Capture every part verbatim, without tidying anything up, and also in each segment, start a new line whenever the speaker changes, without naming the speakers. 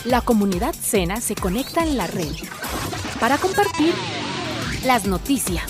La comunidad Sena se conecta en la red para compartir las noticias.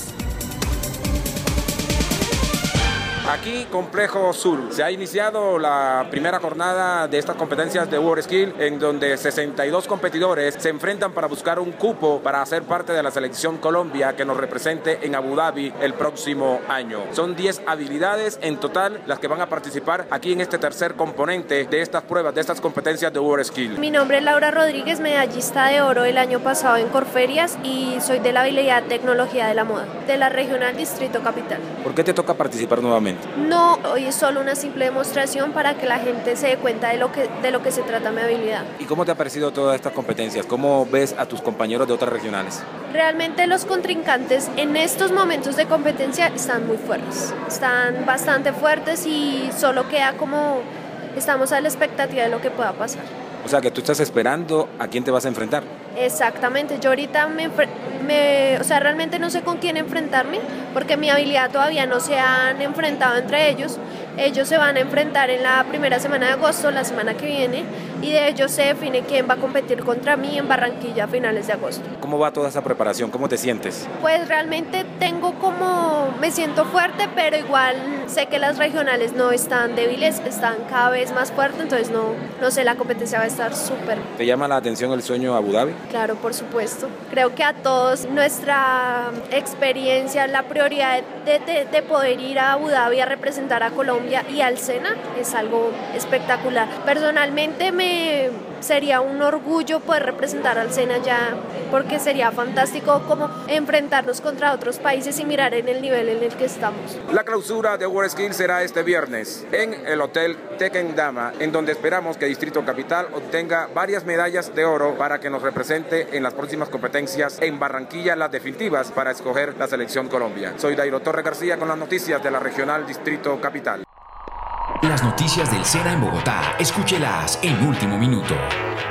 Aquí, Complejo Sur, se ha iniciado la primera jornada de estas competencias de WorldSkill, en donde sesenta y dos competidores se enfrentan para buscar un cupo para hacer parte de la selección Colombia que nos represente en Abu Dhabi el próximo año. Son diez habilidades en total las que van a participar aquí en este tercer componente de estas pruebas, de estas competencias de WorldSkill.
Mi nombre es Laura Rodríguez, medallista de oro el año pasado en Corferias y soy de la habilidad Tecnología de la Moda, de la Regional Distrito Capital.
¿Por qué te toca participar nuevamente?
No, hoy es solo una simple demostración para que la gente se dé cuenta de lo que, de lo que se trata mi habilidad.
¿Y cómo te ha parecido todas estas competencias? ¿Cómo ves a tus compañeros de otras regionales?
Realmente los contrincantes en estos momentos de competencia están muy fuertes, están bastante fuertes y solo queda como estamos a la expectativa de lo que pueda pasar.
O sea, que tú estás esperando a quién te vas a enfrentar.
Exactamente, yo ahorita me, me, o sea, realmente no sé con quién enfrentarme porque mi habilidad todavía no se han enfrentado entre ellos. Ellos se van a enfrentar en la primera semana de agosto, la semana que viene, y de ellos se define quién va a competir contra mí en Barranquilla a finales de agosto.
¿Cómo va toda esa preparación? ¿Cómo te sientes?
Pues realmente tengo como, me siento fuerte, pero igual sé que las regionales no están débiles, están cada vez más fuertes, entonces no, no sé, la competencia va a estar súper.
¿Te llama la atención el sueño Abu Dhabi?
Claro, por supuesto. Creo que a todos nuestra experiencia, la prioridad de, de, de poder ir a Abu Dhabi a representar a Colombia y al Sena es algo espectacular. Personalmente me sería un orgullo poder representar al Sena ya, porque sería fantástico como enfrentarnos contra otros países y mirar en el nivel en el que estamos.
La clausura de WorldSkill será este viernes en el Hotel Tequendama, en donde esperamos que Distrito Capital obtenga varias medallas de oro para que nos represente en las próximas competencias en Barranquilla, las definitivas para escoger la selección Colombia. Soy Dairo Torres García con las noticias de la Regional Distrito Capital.
Las noticias del Sena en Bogotá, escúchelas en Último Minuto.